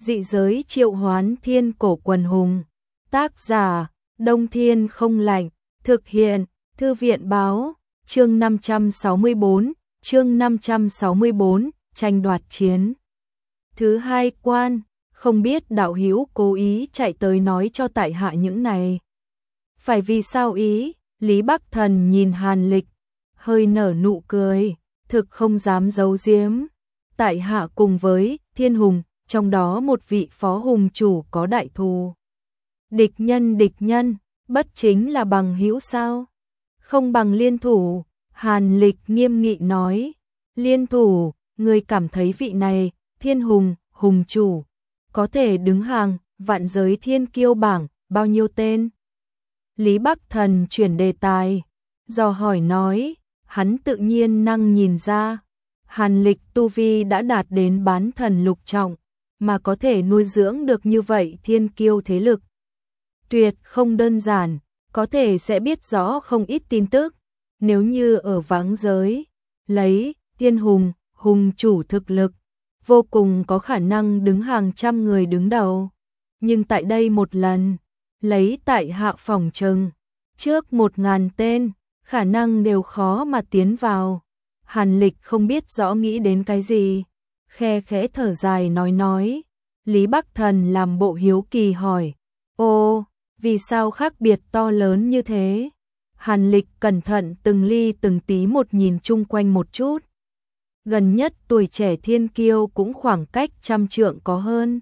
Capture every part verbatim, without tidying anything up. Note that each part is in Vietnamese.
dị giới triệu hoán thiên cổ quần hùng. Tác giả, Đông Thiên Không Lạnh, thực hiện, Thư viện báo, chương năm trăm sáu mươi tư, chương năm trăm sáu mươi tư, tranh đoạt chiến. Thứ hai quan, không biết đạo hữu cố ý chạy tới nói cho tại hạ những này. Phải vì sao ý? Lý Bắc Thần nhìn Hàn Lịch, hơi nở nụ cười, thực không dám giấu giếm. Tại hạ cùng với Thiên Hùng, trong đó một vị phó hùng chủ có đại thù. Địch nhân địch nhân, bất chính là bằng hữu sao? Không bằng liên thủ, Hàn Lịch nghiêm nghị nói. Liên thủ, người cảm thấy vị này, Thiên Hùng, hùng chủ, có thể đứng hàng, vạn giới thiên kiêu bảng, bao nhiêu tên? Lý Bắc Thần chuyển đề tài, dò hỏi nói, hắn tự nhiên năng nhìn ra. Hàn Lịch tu vi đã đạt đến bán thần lục trọng, mà có thể nuôi dưỡng được như vậy thiên kiêu thế lực. Tuyệt không đơn giản, có thể sẽ biết rõ không ít tin tức. Nếu như ở vắng giới, lấy Thiên Hùng, hùng chủ thực lực, vô cùng có khả năng đứng hàng trăm người đứng đầu. Nhưng tại đây một lần, lấy tại hạ phòng trừng, trước một ngàn tên, khả năng đều khó mà tiến vào. Hàn Lịch không biết rõ nghĩ đến cái gì, khe khẽ thở dài nói nói. Lý Bắc Thần làm bộ hiếu kỳ hỏi, ô, vì sao khác biệt to lớn như thế? Hàn Lịch cẩn thận từng ly từng tí một nhìn chung quanh một chút. Gần nhất tuổi trẻ thiên kiêu cũng khoảng cách trăm trượng có hơn.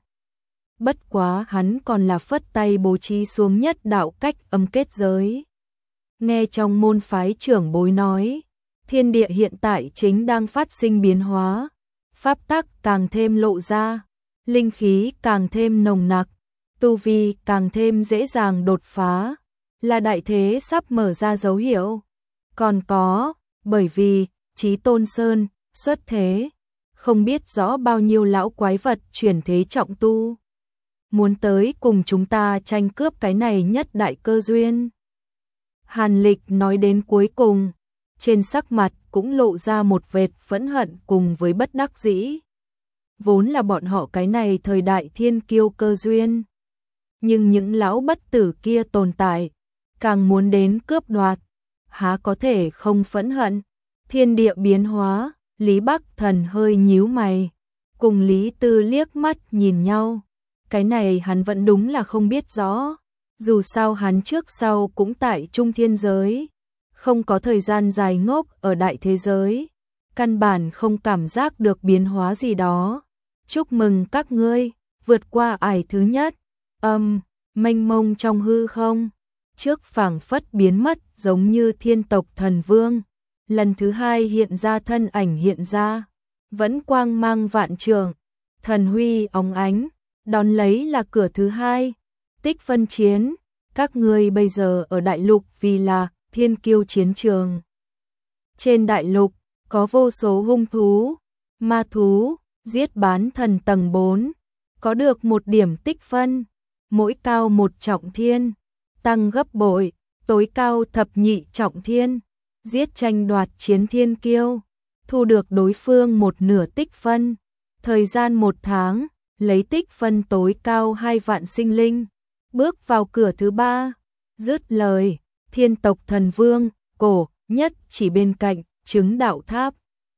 Bất quá hắn còn là phất tay bố trí xuống nhất đạo cách âm kết giới. Nghe trong môn phái trưởng bối nói, thiên địa hiện tại chính đang phát sinh biến hóa, pháp tắc càng thêm lộ ra, linh khí càng thêm nồng nặc, tu vi càng thêm dễ dàng đột phá, là đại thế sắp mở ra dấu hiệu. Còn có, bởi vì Chí Tôn Sơn xuất thế, không biết rõ bao nhiêu lão quái vật chuyển thế trọng tu, muốn tới cùng chúng ta tranh cướp cái này nhất đại cơ duyên. Hàn Lịch nói đến cuối cùng, trên sắc mặt cũng lộ ra một vệt phẫn hận cùng với bất đắc dĩ. Vốn là bọn họ cái này thời đại thiên kiêu cơ duyên, nhưng những lão bất tử kia tồn tại, càng muốn đến cướp đoạt, há có thể không phẫn hận. Thiên địa biến hóa, Lý Bắc Thần hơi nhíu mày, cùng Lý Tư liếc mắt nhìn nhau. Cái này hắn vẫn đúng là không biết rõ, dù sao hắn trước sau cũng tại trung thiên giới, không có thời gian dài ngốc ở đại thế giới, căn bản không cảm giác được biến hóa gì đó. Chúc mừng các ngươi, vượt qua ải thứ nhất. Âm, um, mênh mông trong hư không, trước phảng phất biến mất giống như thiên tộc thần vương. Lần thứ hai hiện ra thân ảnh hiện ra, vẫn quang mang vạn trường, thần huy óng ánh, đón lấy là cửa thứ hai, tích phân chiến. Các ngươi bây giờ ở đại lục vì là thiên kiêu chiến trường. Trên đại lục, có vô số hung thú, ma thú, giết bán thần tầng bốn, có được một điểm tích phân, mỗi cao một trọng thiên, tăng gấp bội, tối cao thập nhị trọng thiên, giết tranh đoạt chiến thiên kiêu, thu được đối phương một nửa tích phân, thời gian một tháng, lấy tích phân tối cao hai vạn sinh linh, bước vào cửa thứ ba. Dứt lời, thiên tộc thần vương, cổ, nhất chỉ bên cạnh, chứng đạo tháp.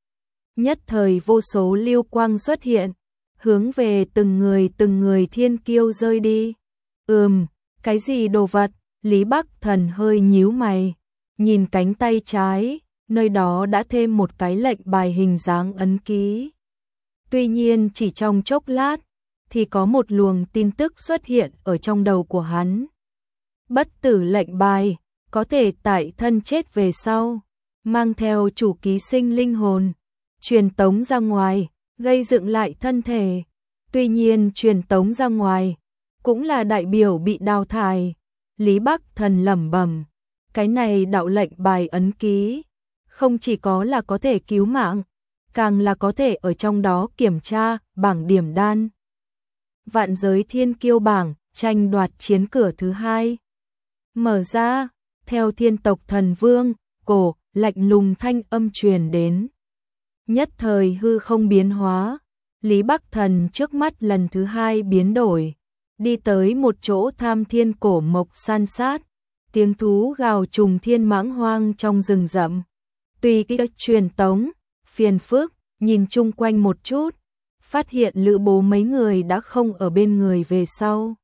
Nhất thời vô số lưu quang xuất hiện, hướng về từng người từng người thiên kiêu rơi đi. Ừm, cái gì đồ vật? Lý Bắc Thần hơi nhíu mày, nhìn cánh tay trái, nơi đó đã thêm một cái lệnh bài hình dáng ấn ký. Tuy nhiên chỉ trong chốc lát, thì có một luồng tin tức xuất hiện ở trong đầu của hắn. Bất tử lệnh bài, có thể tại thân chết về sau, mang theo chủ ký sinh linh hồn, truyền tống ra ngoài, gây dựng lại thân thể. Tuy nhiên truyền tống ra ngoài, cũng là đại biểu bị đào thải. Lý Bắc Thần lẩm bẩm, cái này đạo lệnh bài ấn ký, không chỉ có là có thể cứu mạng, càng là có thể ở trong đó kiểm tra bảng điểm đan. Vạn giới thiên kiêu bảng, tranh đoạt chiến cửa thứ hai. Mở ra, theo thiên tộc thần vương, cổ, lạnh lùng thanh âm truyền đến. Nhất thời hư không biến hóa, Lý Bắc Thần trước mắt lần thứ hai biến đổi, đi tới một chỗ tham thiên cổ mộc san sát, tiếng thú gào trùng thiên mãng hoang trong rừng rậm. Tùy cái truyền tống, phiền phức, nhìn chung quanh một chút, phát hiện Lữ Bố mấy người đã không ở bên người về sau.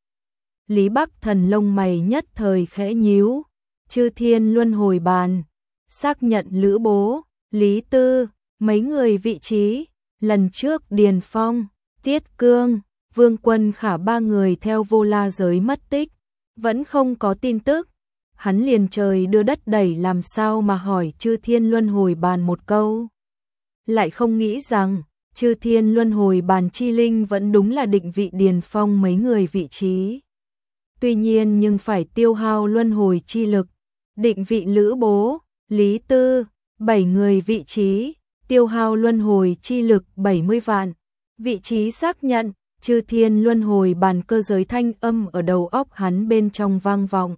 Lý Bắc Thần lông mày nhất thời khẽ nhíu, Chư Thiên Luân Hồi Bàn, xác nhận Lữ Bố, Lý Tư, mấy người vị trí, lần trước Điền Phong, Tiết Cương, Vương Quân Khả ba người theo Vô La giới mất tích, vẫn không có tin tức. Hắn liền trời đưa đất đẩy làm sao mà hỏi Chư Thiên Luân Hồi Bàn một câu. Lại không nghĩ rằng, Chư Thiên Luân Hồi Bàn chi linh vẫn đúng là định vị Điền Phong mấy người vị trí. Tuy nhiên nhưng phải tiêu hao luân hồi chi lực, định vị Lữ Bố, Lý Tư, bảy người vị trí, tiêu hao luân hồi chi lực bảy mươi vạn. Vị trí xác nhận, Chư Thiên Luân Hồi Bàn cơ giới thanh âm ở đầu óc hắn bên trong vang vọng.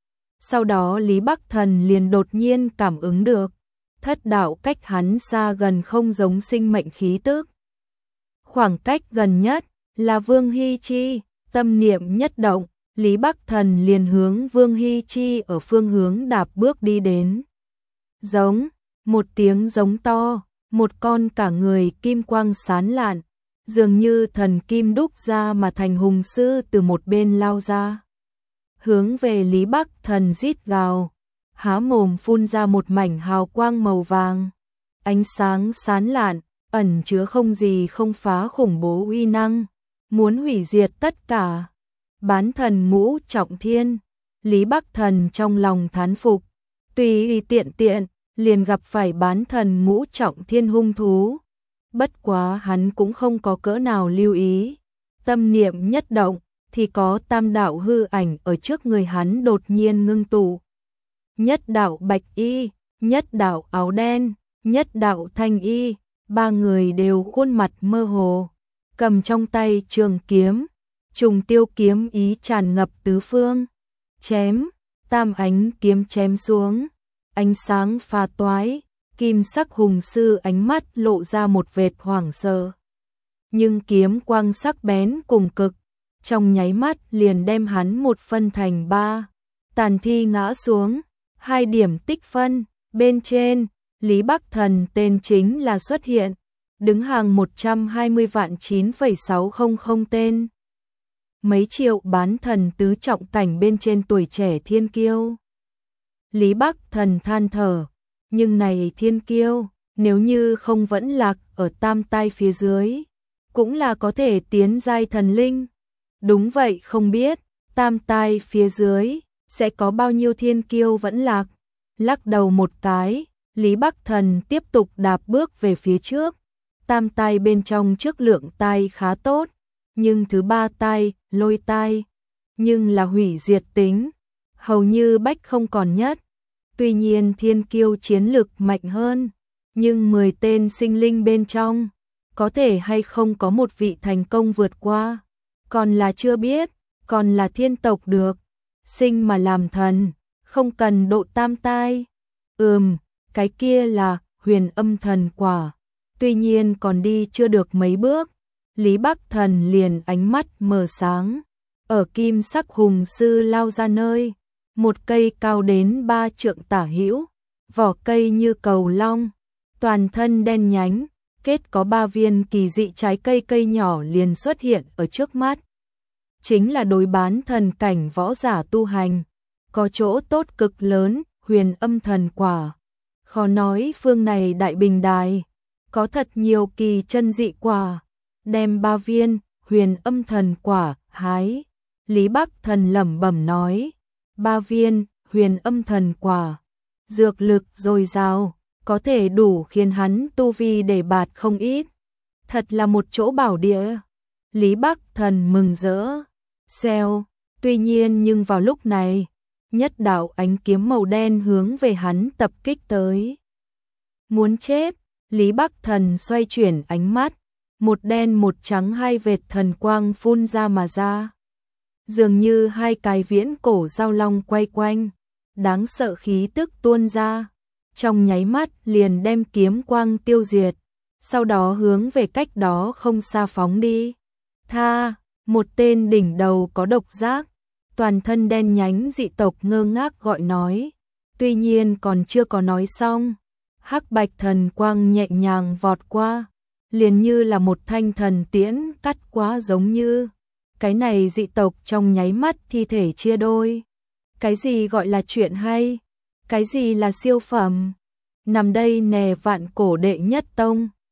Sau đó Lý Bắc Thần liền đột nhiên cảm ứng được, thất đạo cách hắn xa gần không giống sinh mệnh khí tức. Khoảng cách gần nhất là Vương Hy Chi, tâm niệm nhất động, Lý Bắc Thần liền hướng Vương Hy Chi ở phương hướng đạp bước đi đến. Giống, một tiếng giống to, một con cả người kim quang sán lạn, dường như thần kim đúc ra mà thành hùng sư từ một bên lao ra. Hướng về Lý Bắc Thần rít gào, há mồm phun ra một mảnh hào quang màu vàng. Ánh sáng sán lạn, ẩn chứa không gì không phá khủng bố uy năng, muốn hủy diệt tất cả. Bán thần ngũ trọng thiên, Lý Bắc Thần trong lòng thán phục, tùy ý tiện tiện, liền gặp phải bán thần ngũ trọng thiên hung thú. Bất quá hắn cũng không có cỡ nào lưu ý, tâm niệm nhất động, thì có tam đạo hư ảnh ở trước người hắn đột nhiên ngưng tụ. Nhất đạo bạch y, nhất đạo áo đen, nhất đạo thanh y, ba người đều khuôn mặt mơ hồ, cầm trong tay trường kiếm, trùng tiêu kiếm ý tràn ngập tứ phương, chém, tam ánh kiếm chém xuống, ánh sáng pha toái, kim sắc hùng sư ánh mắt lộ ra một vệt hoảng sợ. Nhưng kiếm quang sắc bén cùng cực, trong nháy mắt liền đem hắn một phân thành ba, tàn thi ngã xuống, hai điểm tích phân, bên trên, Lý Bắc Thần tên chính là xuất hiện, đứng hàng một trăm hai mươi vạn chín phẩy sáu không không tên. Mấy triệu bán thần tứ trọng cảnh bên trên tuổi trẻ thiên kiêu. Lý Bắc Thần than thở, nhưng này thiên kiêu, nếu như không vẫn lạc ở tam tai phía dưới, cũng là có thể tiến giai thần linh. Đúng vậy, không biết, tam tai phía dưới, sẽ có bao nhiêu thiên kiêu vẫn lạc. Lắc đầu một cái, Lý Bắc Thần tiếp tục đạp bước về phía trước. Tam tai bên trong trước lượng tai khá tốt, nhưng thứ ba tai, lôi tai, nhưng là hủy diệt tính, hầu như bách không còn nhất. Tuy nhiên thiên kiêu chiến lực mạnh hơn, nhưng mười tên sinh linh bên trong, có thể hay không có một vị thành công vượt qua, còn là chưa biết, còn là thiên tộc được, sinh mà làm thần, không cần độ tam tai. Ừm, cái kia là huyền âm thần quả. Tuy nhiên còn đi chưa được mấy bước, Lý Bắc Thần liền ánh mắt mờ sáng, ở kim sắc hùng sư lao ra nơi, một cây cao đến ba trượng tả hữu, vỏ cây như cầu long, toàn thân đen nhánh, kết có ba viên kỳ dị trái cây cây nhỏ liền xuất hiện ở trước mắt. Chính là đối bán thần cảnh võ giả tu hành, có chỗ tốt cực lớn, huyền âm thần quả. Khó nói phương này đại bình đài, có thật nhiều kỳ chân dị quả, đem ba viên huyền âm thần quả hái. Lý Bắc Thần lẩm bẩm nói, ba viên huyền âm thần quả, dược lực dồi dào, có thể đủ khiến hắn tu vi để bạt không ít. Thật là một chỗ bảo địa. Lý Bắc Thần mừng rỡ, xèo, tuy nhiên nhưng vào lúc này, nhất đạo ánh kiếm màu đen hướng về hắn tập kích tới. Muốn chết, Lý Bắc Thần xoay chuyển ánh mắt, một đen một trắng hai vệt thần quang phun ra mà ra. Dường như hai cái viễn cổ giao long quay quanh, đáng sợ khí tức tuôn ra, trong nháy mắt liền đem kiếm quang tiêu diệt. sau đó hướng về cách đó không xa phóng đi. Tha, một tên đỉnh đầu có độc giác, toàn thân đen nhánh dị tộc ngơ ngác gọi nói. Tuy nhiên còn chưa có nói xong, hắc bạch thần quang nhẹ nhàng vọt qua, liền như là một thanh thần tiễn cắt qua giống như. Cái này dị tộc trong nháy mắt thi thể chia đôi. Cái gì gọi là chuyện hay? Cái gì là siêu phẩm? Nằm đây nè vạn cổ đệ nhất tông,